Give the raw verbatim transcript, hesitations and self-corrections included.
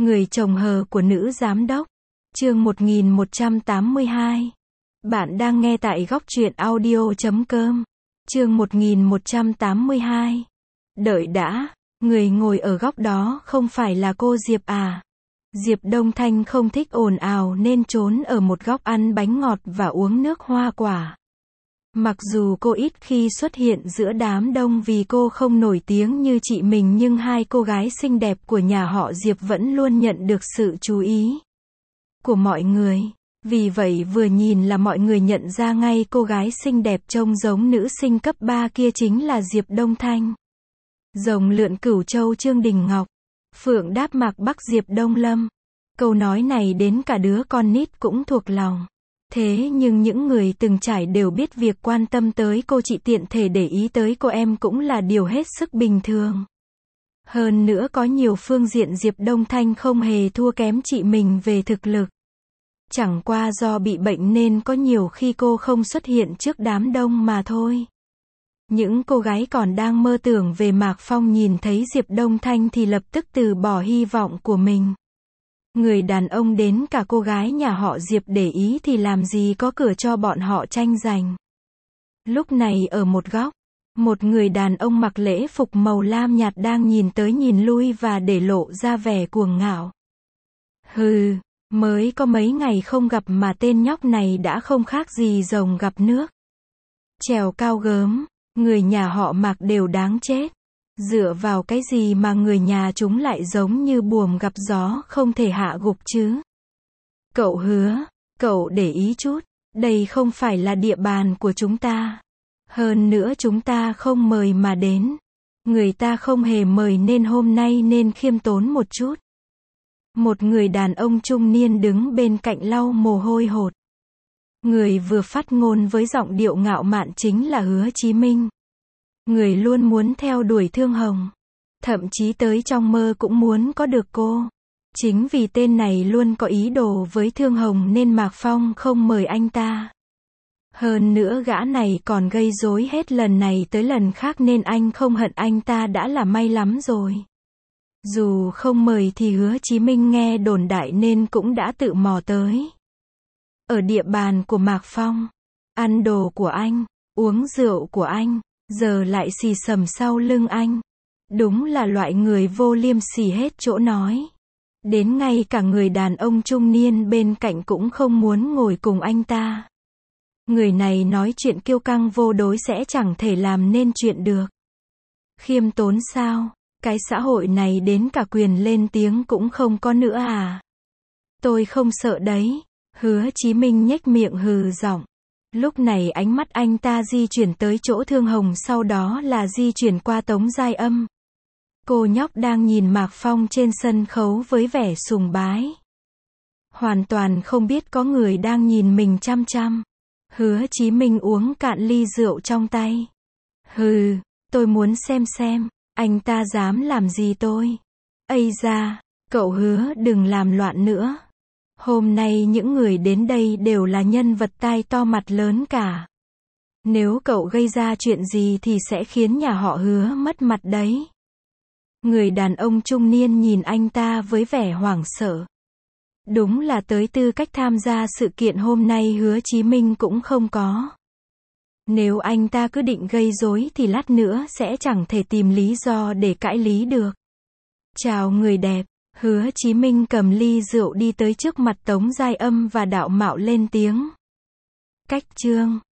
Người chồng hờ của nữ giám đốc. Chương một nghìn một trăm tám mươi hai. Bạn đang nghe tại góc truyện audio chấm com. Chương một nghìn một trăm tám mươi hai. Đợi đã, người ngồi ở góc đó không phải là cô Diệp à? Diệp Đông Thanh không thích ồn ào nên trốn ở một góc ăn bánh ngọt và uống nước hoa quả. Mặc dù cô ít khi xuất hiện giữa đám đông vì cô không nổi tiếng như chị mình, nhưng hai cô gái xinh đẹp của nhà họ Diệp vẫn luôn nhận được sự chú ý của mọi người. Vì vậy vừa nhìn là mọi người nhận ra ngay cô gái xinh đẹp trông giống nữ sinh cấp ba kia chính là Diệp Đông Thanh. Rồng lượn Cửu Châu Trương Đình Ngọc, phượng đáp Mạc Bắc Diệp Đông Lâm. Câu nói này đến cả đứa con nít cũng thuộc lòng. Thế nhưng những người từng trải đều biết việc quan tâm tới cô chị tiện thể để ý tới cô em cũng là điều hết sức bình thường. Hơn nữa có nhiều phương diện Diệp Đông Thanh không hề thua kém chị mình về thực lực. Chẳng qua do bị bệnh nên có nhiều khi cô không xuất hiện trước đám đông mà thôi. Những cô gái còn đang mơ tưởng về Mạc Phong nhìn thấy Diệp Đông Thanh thì lập tức từ bỏ hy vọng của mình. Người đàn ông đến cả cô gái nhà họ Diệp để ý thì làm gì có cửa cho bọn họ tranh giành. Lúc này ở một góc, một người đàn ông mặc lễ phục màu lam nhạt đang nhìn tới nhìn lui và để lộ ra vẻ cuồng ngạo. Hừ, mới có mấy ngày không gặp mà tên nhóc này đã không khác gì rồng gặp nước. Trèo cao gớm, người nhà họ Mạc đều đáng chết. Dựa vào cái gì mà người nhà chúng lại giống như buồm gặp gió không thể hạ gục chứ? Cậu Hứa, cậu để ý chút, đây không phải là địa bàn của chúng ta. Hơn nữa chúng ta không mời mà đến. Người ta không hề mời nên hôm nay nên khiêm tốn một chút. Một người đàn ông trung niên đứng bên cạnh lau mồ hôi hột. Người vừa phát ngôn với giọng điệu ngạo mạn chính là Hứa Chí Minh. Người luôn muốn theo đuổi Thương Hồng. Thậm chí tới trong mơ cũng muốn có được cô. Chính vì tên này luôn có ý đồ với Thương Hồng nên Mạc Phong không mời anh ta. Hơn nữa gã này còn gây rối hết lần này tới lần khác nên anh không hận anh ta đã là may lắm rồi. Dù không mời thì Hứa Chí Minh nghe đồn đại nên cũng đã tự mò tới. Ở địa bàn của Mạc Phong, ăn đồ của anh, uống rượu của anh, giờ lại xì xầm sau lưng anh. Đúng là loại người vô liêm sỉ hết chỗ nói. Đến ngay cả người đàn ông trung niên bên cạnh cũng không muốn ngồi cùng anh ta. Người này nói chuyện kiêu căng vô đối sẽ chẳng thể làm nên chuyện được. Khiêm tốn sao? Cái xã hội này đến cả quyền lên tiếng cũng không có nữa à? Tôi không sợ đấy. Hứa Chí Minh nhếch miệng hừ giọng. Lúc này ánh mắt anh ta di chuyển tới chỗ Thương Hồng, sau đó là di chuyển qua Tống Giai Âm. Cô nhóc đang nhìn Mạc Phong trên sân khấu với vẻ sùng bái. Hoàn toàn không biết có người đang nhìn mình chăm chăm. Hứa Chí Minh uống cạn ly rượu trong tay. Hừ, tôi muốn xem xem, anh ta dám làm gì tôi. Ây da, cậu Hứa đừng làm loạn nữa. Hôm nay những người đến đây đều là nhân vật tai to mặt lớn cả. Nếu cậu gây ra chuyện gì thì sẽ khiến nhà họ Hứa mất mặt đấy. Người đàn ông trung niên nhìn anh ta với vẻ hoảng sợ. Đúng là tới tư cách tham gia sự kiện hôm nay Hứa Chí Minh cũng không có. Nếu anh ta cứ định gây rối thì lát nữa sẽ chẳng thể tìm lý do để cãi lý được. Chào người đẹp. Hứa Chí Minh cầm ly rượu đi tới trước mặt Tống Giai Âm và đạo mạo lên tiếng. Cách chương